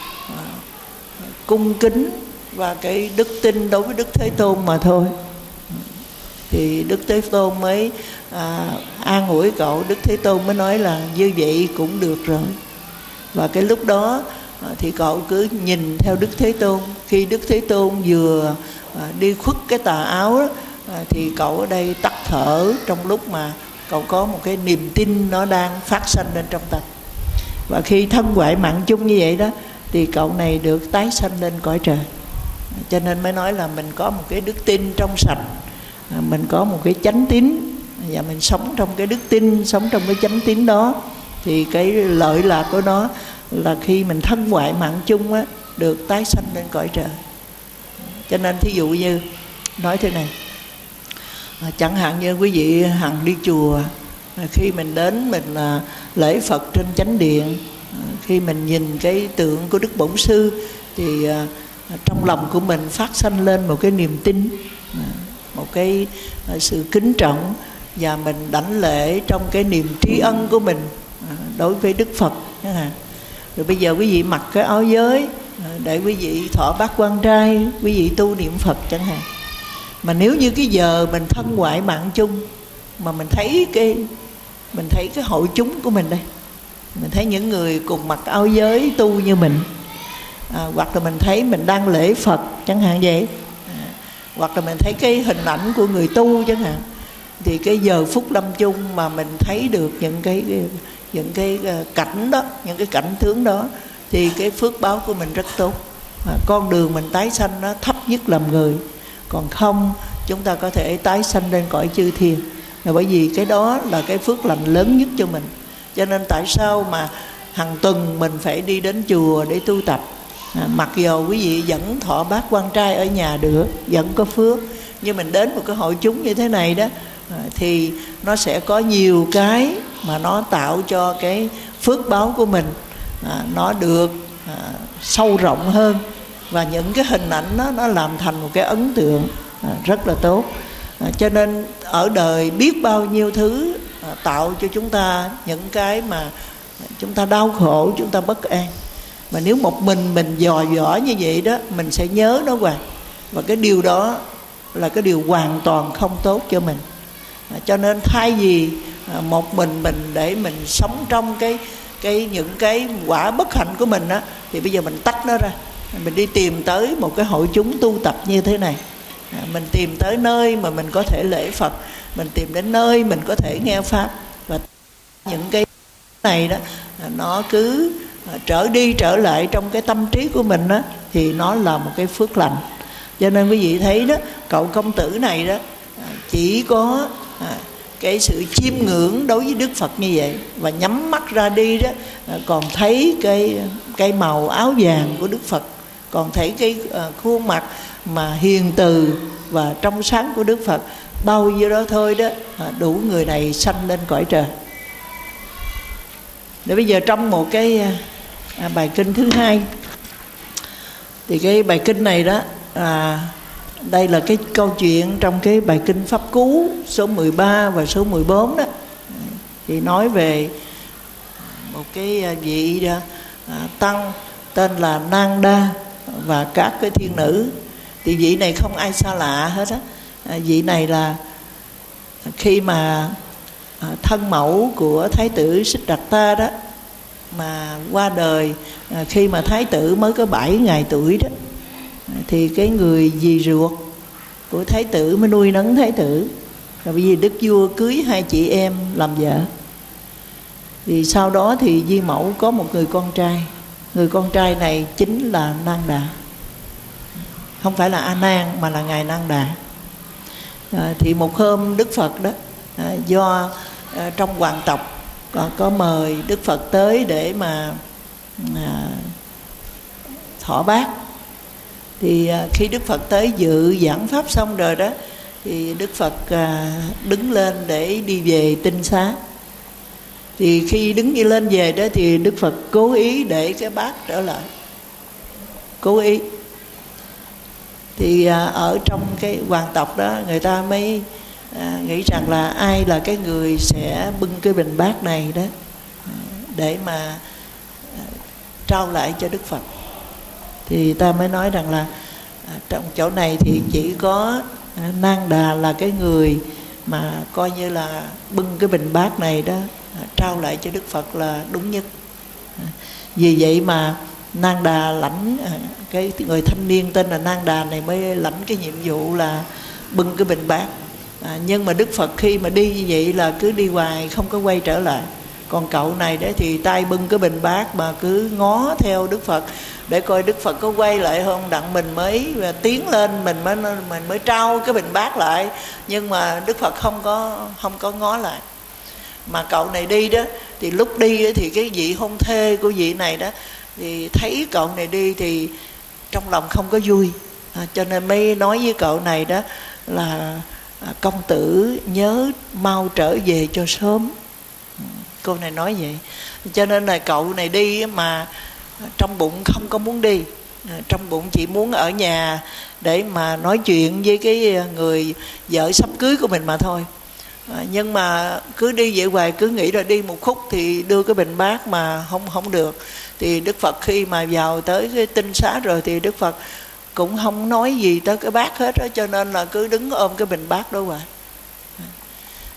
cung kính và cái đức tin đối với Đức Thế Tôn mà thôi. Thì Đức Thế Tôn mới an ủi cậu. Đức Thế Tôn mới nói là như vậy cũng được rồi. Và cái lúc đó thì cậu cứ nhìn theo Đức Thế Tôn. Khi Đức Thế Tôn vừa đi khuất cái tà áo đó, thì cậu ở đây tắt thở, trong lúc mà cậu có một cái niềm tin nó đang phát sanh lên trong tâm. Và khi thân ngoại mạng chung như vậy đó, thì cậu này được tái sanh lên cõi trời. Cho nên mới nói là mình có một cái đức tin trong sạch, mình có một cái chánh tín, và mình sống trong cái đức tin, sống trong cái chánh tín đó, thì cái lợi lạc của nó là khi mình thân ngoại mạng chung á, được tái sanh lên cõi trời. Cho nên thí dụ như nói thế này, chẳng hạn như quý vị hằng đi chùa, khi mình đến mình lễ Phật trên chánh điện, khi mình nhìn cái tượng của Đức Bổn Sư thì trong lòng của mình phát sanh lên một cái niềm tin, một cái sự kính trọng, và mình đảnh lễ trong cái niềm tri ân của mình đối với Đức Phật. Rồi bây giờ quý vị mặc cái áo giới để quý vị thọ bát quan trai, quý vị tu niệm Phật chẳng hạn. Mà nếu như cái giờ mình thân ngoại mạng chung mà mình thấy cái hội chúng của mình đây, mình thấy những người cùng mặc áo giới tu như mình, hoặc là mình thấy mình đang lễ Phật chẳng hạn vậy, hoặc là mình thấy cái hình ảnh của người tu chẳng hạn, thì cái giờ phút lâm chung mà mình thấy được những cái cảnh đó, những cái cảnh tướng đó, thì cái phước báo của mình rất tốt. Con đường mình tái sanh nó thấp nhất làm người, còn không chúng ta có thể tái sanh lên cõi chư thiên, là bởi vì cái đó là cái phước lành lớn nhất cho mình. Cho nên tại sao mà hàng tuần mình phải đi đến chùa để tu tập, mặc dù quý vị vẫn thọ bát quan trai ở nhà được, vẫn có phước, nhưng mình đến một cái hội chúng như thế này đó, thì nó sẽ có nhiều cái mà nó tạo cho cái phước báo của mình nó được sâu rộng hơn, và những cái hình ảnh đó, nó làm thành một cái ấn tượng rất là tốt. Cho nên ở đời biết bao nhiêu thứ tạo cho chúng ta những cái mà chúng ta đau khổ, chúng ta bất an, mà nếu một mình dò dỏ như vậy đó, mình sẽ nhớ nó hoài, và cái điều đó là cái điều hoàn toàn không tốt cho mình. Cho nên thay vì một mình để mình sống trong những cái quả bất hạnh của mình á, thì bây giờ mình tách nó ra, mình đi tìm tới một cái hội chúng tu tập như thế này, mình tìm tới nơi mà mình có thể lễ Phật, mình tìm đến nơi mình có thể nghe pháp, và những cái này đó nó cứ trở đi trở lại trong cái tâm trí của mình đó, thì nó là một cái phước lành. Cho nên quý vị thấy đó, cậu công tử này đó chỉ có cái sự chiêm ngưỡng đối với Đức Phật như vậy, và nhắm mắt ra đi đó còn thấy cái màu áo vàng của Đức Phật, còn thấy cái khuôn mặt mà hiền từ và trong sáng của Đức Phật, bao nhiêu đó thôi đó đủ người này sanh lên cõi trời. Để bây giờ trong một cái bài kinh thứ hai, thì cái bài kinh này đó đây là cái câu chuyện trong cái bài kinh Pháp Cú số 13 và số 14 đó, thì nói về một cái vị tăng tên là Nanda và các cái thiên nữ. Thì vị này không ai xa lạ hết á. Vị này là khi mà thân mẫu của Thái tử Siddhartha đó mà qua đời, khi mà Thái tử mới có 7 ngày tuổi đó, thì cái người dì ruột của Thái tử mới nuôi nấng Thái tử. Rồi bởi vì Đức vua cưới 2 chị em làm vợ, thì sau đó thì di mẫu có một người con trai. Người con trai này chính là Nanda, không phải là A Nan mà là ngài Nanda. Thì một hôm Đức Phật đó do trong hoàng tộc có mời Đức Phật tới để mà thọ bát. Thì khi Đức Phật tới dự giảng pháp xong rồi đó, thì Đức Phật đứng lên để đi về tinh xá. Thì khi đứng đi lên về đó, thì Đức Phật cố ý để cái bát trở lại, cố ý. Thì ở trong cái hoàng tộc đó, người ta mới nghĩ rằng là ai là cái người sẽ bưng cái bình bát này đó để mà trao lại cho Đức Phật. Thì ta mới nói rằng là trong chỗ này thì chỉ có Nanda là cái người mà coi như là bưng cái bình bát này đó trao lại cho Đức Phật là đúng nhất. Vì vậy mà Nanda lãnh, cái người thanh niên tên là Nanda này mới lãnh cái nhiệm vụ là bưng cái bình bát. Nhưng mà Đức Phật khi mà đi như vậy là cứ đi hoài, không có quay trở lại. Còn cậu này đấy thì tay bưng cái bình bát mà cứ ngó theo Đức Phật để coi Đức Phật có quay lại không, đặng mình mới tiến lên, mình mới trao cái bình bát lại. Nhưng mà Đức Phật không có ngó lại. Mà cậu này đi đó, thì lúc đi đó, thì cái vị hôn thê của vị này đó thì thấy cậu này đi thì trong lòng không có vui, cho nên mới nói với cậu này đó là công tử nhớ mau trở về cho sớm. Cô này nói vậy. Cho nên là cậu này đi mà trong bụng không có muốn đi, trong bụng chỉ muốn ở nhà để mà nói chuyện với cái người vợ sắp cưới của mình mà thôi. Nhưng mà cứ đi vậy hoài, cứ nghĩ là đi một khúc thì đưa cái bình bát mà không được. Thì Đức Phật khi mà vào tới cái tinh xá rồi thì Đức Phật cũng không nói gì tới cái bát hết đó, cho nên là cứ đứng ôm cái bình bát đó hoài.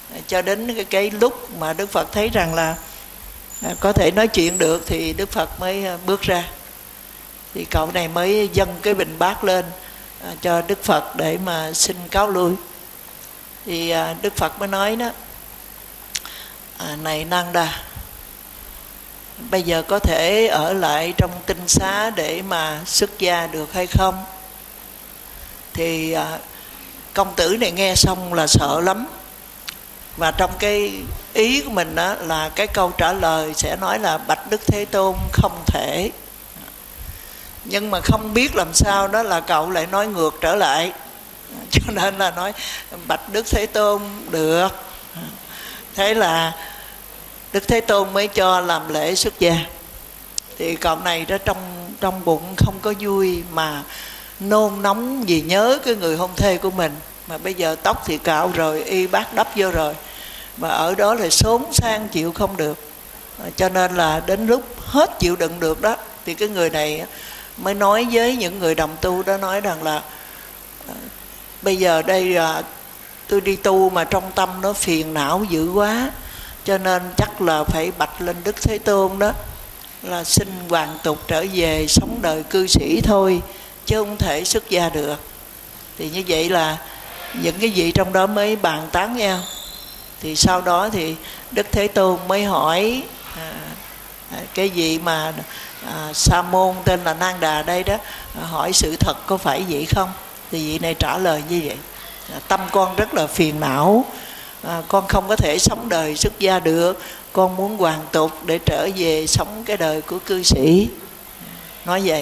Cho đến cái lúc mà Đức Phật thấy rằng là có thể nói chuyện được thì Đức Phật mới bước ra. Thì cậu này mới dâng cái bình bát lên cho Đức Phật để mà xin cáo lui. Thì Đức Phật mới nói đó, này Nanda, bây giờ có thể ở lại trong tinh xá để mà xuất gia được hay không? Thì công tử này nghe xong là sợ lắm. Và trong cái ý của mình đó là cái câu trả lời sẽ nói là bạch Đức Thế Tôn không thể. Nhưng mà không biết làm sao đó là cậu lại nói ngược trở lại. Cho nên là nói bạch Đức Thế Tôn được. Thế là Đức Thế Tôn mới cho làm lễ xuất gia. Thì cậu này đó trong bụng không có vui mà nôn nóng vì nhớ cái người hôn thê của mình. Mà bây giờ tóc thì cạo rồi, y bát đắp vô rồi, mà ở đó là xốn sang chịu không được. Cho nên là đến lúc hết chịu đựng được đó, thì cái người này mới nói với những người đồng tu đó, nói rằng là bây giờ đây tôi đi tu mà trong tâm nó phiền não dữ quá, cho nên chắc là phải bạch lên Đức Thế Tôn đó là xin hoàn tục trở về sống đời cư sĩ thôi, chứ không thể xuất gia được. Thì như vậy là những cái vị trong đó mới bàn tán nhau. Thì sau đó thì Đức Thế Tôn mới hỏi cái vị mà sa môn tên là Nanda đây đó, hỏi sự thật có phải vậy không? Thì vị này trả lời như vậy: tâm con rất là phiền não, con không có thể sống đời xuất gia được, con muốn hoàn tục để trở về sống cái đời của cư sĩ. Nói vậy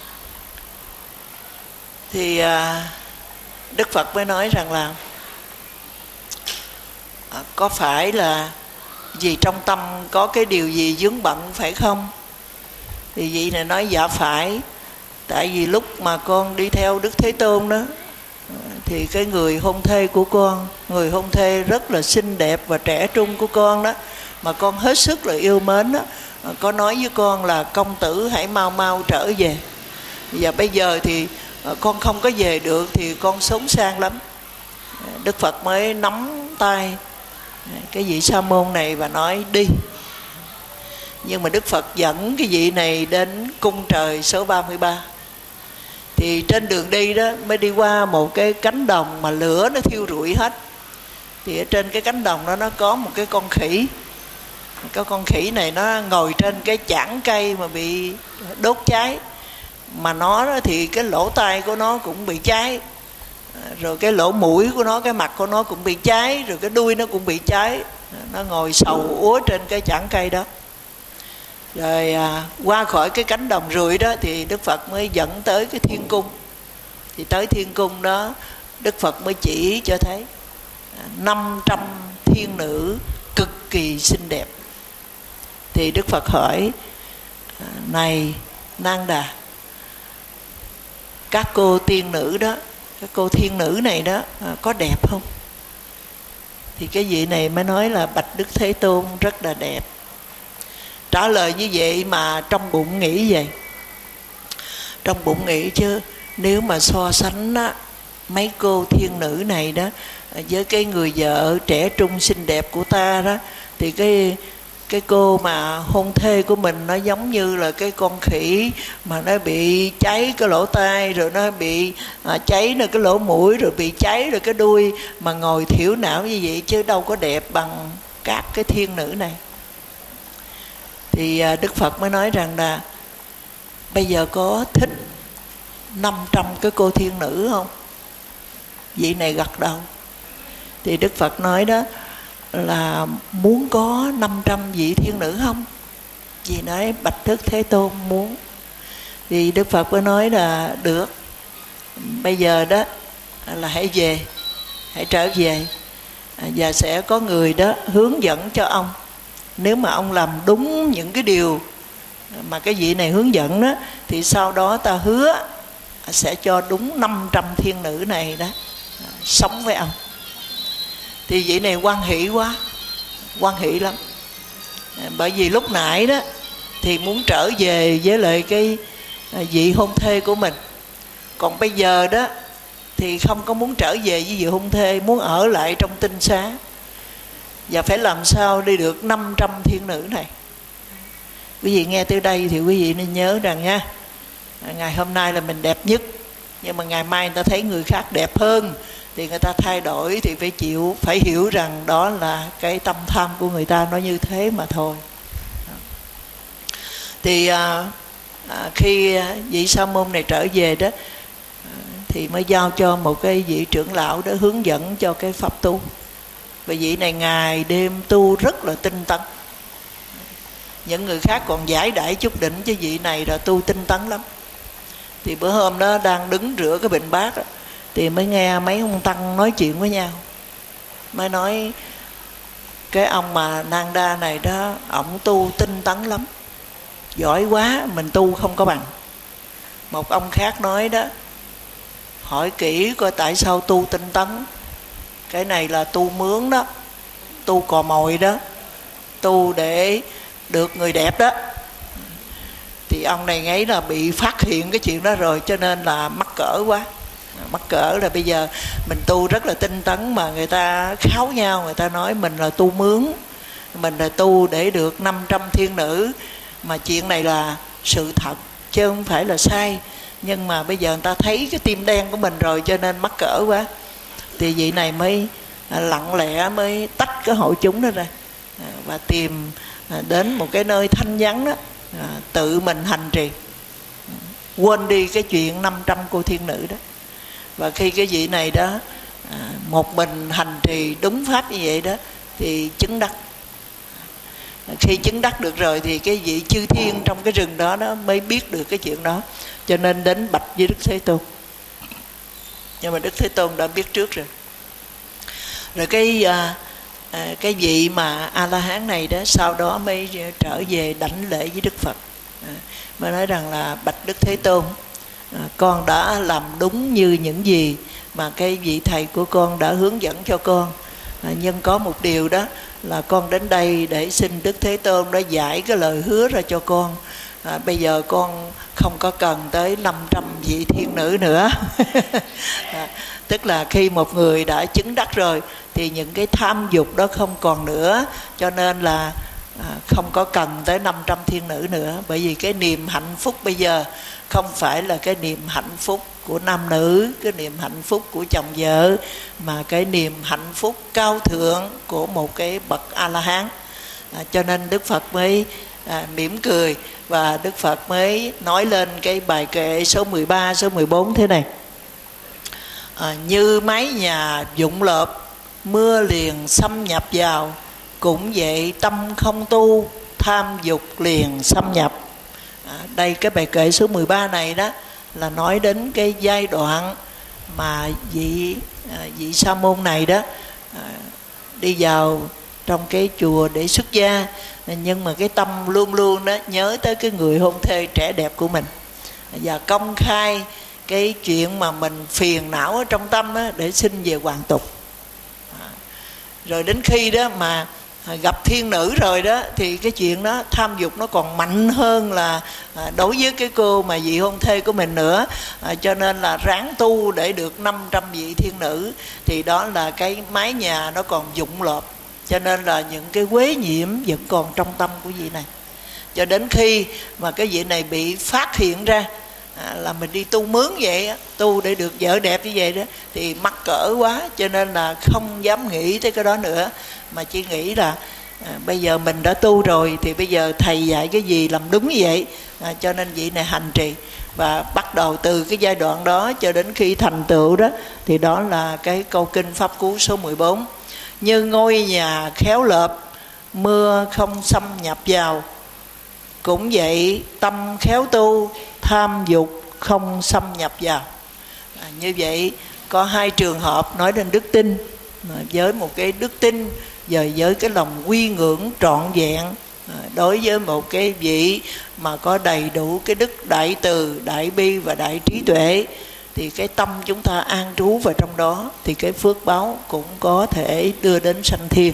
thì Đức Phật mới nói rằng là có phải là vì trong tâm có cái điều gì vướng bận phải không? Thì vị này nói dạ phải. Tại vì lúc mà con đi theo Đức Thế Tôn đó, thì cái người hôn thê của con, người hôn thê rất là xinh đẹp và trẻ trung của con đó, mà con hết sức là yêu mến đó, có nói với con là công tử hãy mau mau trở về. Và bây giờ thì con không có về được thì con xốn sang lắm. Đức Phật mới nắm tay cái vị sa môn này và nói đi. Nhưng mà Đức Phật dẫn cái vị này đến cung trời số 33. Thì trên đường đi đó mới đi qua một cái cánh đồng mà lửa nó thiêu rụi hết. Thì ở trên cái cánh đồng đó nó có một cái con khỉ. Cái con khỉ này nó ngồi trên cái chảng cây mà bị đốt cháy. Mà nó đó thì cái lỗ tai của nó cũng bị cháy, rồi cái lỗ mũi của nó, cái mặt của nó cũng bị cháy, rồi cái đuôi nó cũng bị cháy. Nó ngồi sầu úa trên cái chảng cây đó. Rồi qua khỏi cái cánh đồng rụi đó thì Đức Phật mới dẫn tới cái thiên cung. Thì tới thiên cung đó Đức Phật mới chỉ cho thấy 500 thiên nữ cực kỳ xinh đẹp. Thì Đức Phật hỏi: này Nanda, các cô tiên nữ đó, các cô thiên nữ này đó có đẹp không? Thì cái vị này mới nói là bạch Đức Thế Tôn rất là đẹp. Trả lời như vậy mà trong bụng nghĩ vậy. Trong bụng nghĩ chứ nếu mà so sánh á, mấy cô thiên nữ này đó với cái người vợ trẻ trung xinh đẹp của ta đó, thì cái cô mà hôn thê của mình nó giống như là cái con khỉ mà nó bị cháy cái lỗ tai, rồi nó bị cháy rồi cái lỗ mũi, rồi bị cháy rồi cái đuôi, mà ngồi thiểu não như vậy, chứ đâu có đẹp bằng các cái thiên nữ này. Thì Đức Phật mới nói rằng là bây giờ có thích 500 cái cô thiên nữ không? Vị này gật đầu. Thì Đức Phật nói đó là muốn có 500 vị thiên nữ không? Vì nói bạch Đức Thế Tôn muốn. Thì Đức Phật mới nói là được. Bây giờ đó là hãy về, hãy trở về, và sẽ có người đó hướng dẫn cho ông. Nếu mà ông làm đúng những cái điều mà cái vị này hướng dẫn đó, thì sau đó ta hứa sẽ cho đúng 500 thiên nữ này đó sống với ông. Thì vị này hoan hỷ quá, hoan hỷ lắm. Bởi vì lúc nãy đó thì muốn trở về với lại cái vị hôn thê của mình, còn bây giờ đó thì không có muốn trở về với vị hôn thê, muốn ở lại trong tinh xá. và phải làm sao đi được 500 thiên nữ này. Quý vị nghe tới đây thì quý vị nên nhớ rằng nha, ngày hôm nay là mình đẹp nhất, nhưng mà ngày mai người ta thấy người khác đẹp hơn thì người ta thay đổi, thì phải chịu, phải hiểu rằng đó là cái tâm tham của người ta, nó như thế mà thôi. Thì khi vị sa môn này trở về đó, thì mới giao cho một cái vị trưởng lão đó hướng dẫn cho cái pháp tu. Và vị này ngày đêm tu rất là tinh tấn. Những người khác còn giải đãi chút đỉnh, chứ vị này là tu tinh tấn lắm. Thì bữa hôm đó đang đứng rửa cái bình bát đó, thì mới nghe mấy ông tăng nói chuyện với nhau. Mới nói cái ông mà Nanda này đó, ổng tu tinh tấn lắm, giỏi quá, mình tu không có bằng. Một ông khác nói đó, hỏi kỹ coi tại sao tu tinh tấn. Cái này là tu mướn đó, tu cò mồi đó, tu để được người đẹp đó. Thì ông này nghĩ là bị phát hiện cái chuyện đó rồi, cho nên là mắc cỡ quá. Mắc cỡ là bây giờ mình tu rất là tinh tấn mà người ta kháo nhau, người ta nói mình là tu mướn, mình là tu để được 500 thiên nữ. Mà chuyện này là sự thật chứ không phải là sai. Nhưng mà bây giờ người ta thấy cái tim đen của mình rồi, cho nên mắc cỡ quá. Thì vị này mới lặng lẽ mới tách cái hội chúng đó ra, và tìm đến một cái nơi thanh vắng đó, tự mình hành trì, quên đi cái chuyện 500 cô thiên nữ đó. Và khi cái vị này đó một mình hành trì đúng pháp như vậy đó, thì chứng đắc. Khi chứng đắc được rồi thì cái vị chư thiên trong cái rừng đó đó mới biết được cái chuyện đó, cho nên đến bạch với Đức Thế Tôn. Nhưng mà Đức Thế Tôn đã biết trước rồi. Rồi cái vị mà A-la-hán này đó, sau đó mới trở về đảnh lễ với Đức Phật, mới nói rằng là bạch Đức Thế Tôn, con đã làm đúng như những gì mà cái vị thầy của con đã hướng dẫn cho con. Nhưng có một điều đó là con đến đây để xin Đức Thế Tôn đã giải cái lời hứa ra cho con. Bây giờ con không có cần tới 500 vị thiên nữ nữa. Tức là khi một người đã chứng đắc rồi thì những cái tham dục đó không còn nữa, cho nên là không có cần tới 500 thiên nữ nữa. Bởi vì cái niềm hạnh phúc bây giờ không phải là cái niềm hạnh phúc của nam nữ, cái niềm hạnh phúc của chồng vợ, mà cái niềm hạnh phúc cao thượng của một cái bậc A-la-hán. Cho nên Đức Phật mới mỉm cười, và Đức Phật mới nói lên cái bài kệ số 13, số 14 thế này. Như mái nhà vụng lợp, mưa liền xâm nhập vào, cũng vậy tâm không tu, tham dục liền xâm nhập. Đây cái bài kệ số 13 này đó là nói đến cái giai đoạn mà vị sa môn này đó đi vào trong cái chùa để xuất gia, nhưng mà cái tâm luôn luôn đó nhớ tới cái người hôn thê trẻ đẹp của mình, và công khai cái chuyện mà mình phiền não ở trong tâm đó để xin về hoàn tục. Rồi đến khi đó mà gặp thiên nữ rồi đó, thì cái chuyện đó tham dục nó còn mạnh hơn là đối với cái cô mà vị hôn thê của mình nữa. Cho nên là ráng tu để được 500 vị thiên nữ, thì đó là cái mái nhà nó còn vụng lộp, cho nên là những cái quế nhiễm vẫn còn trong tâm của vị này. Cho đến khi mà cái vị này bị phát hiện ra là mình đi tu mướn vậy á, tu để được vợ đẹp như vậy đó, thì mắc cỡ quá, cho nên là không dám nghĩ tới cái đó nữa, mà chỉ nghĩ là bây giờ mình đã tu rồi thì bây giờ thầy dạy cái gì làm đúng như vậy. Cho nên vị này hành trì, và bắt đầu từ cái giai đoạn đó cho đến khi thành tựu đó, thì đó là cái câu kinh Pháp Cú số 14. Như ngôi nhà khéo lợp, mưa không xâm nhập vào, cũng vậy tâm khéo tu, tham dục không xâm nhập vào. Như vậy có hai trường hợp nói đến đức tin, với một cái đức tin và với cái lòng quy ngưỡng trọn vẹn đối với một cái vị mà có đầy đủ cái đức đại từ, đại bi và đại trí tuệ, thì cái tâm chúng ta an trú vào trong đó, thì cái phước báo cũng có thể đưa đến sanh thiên.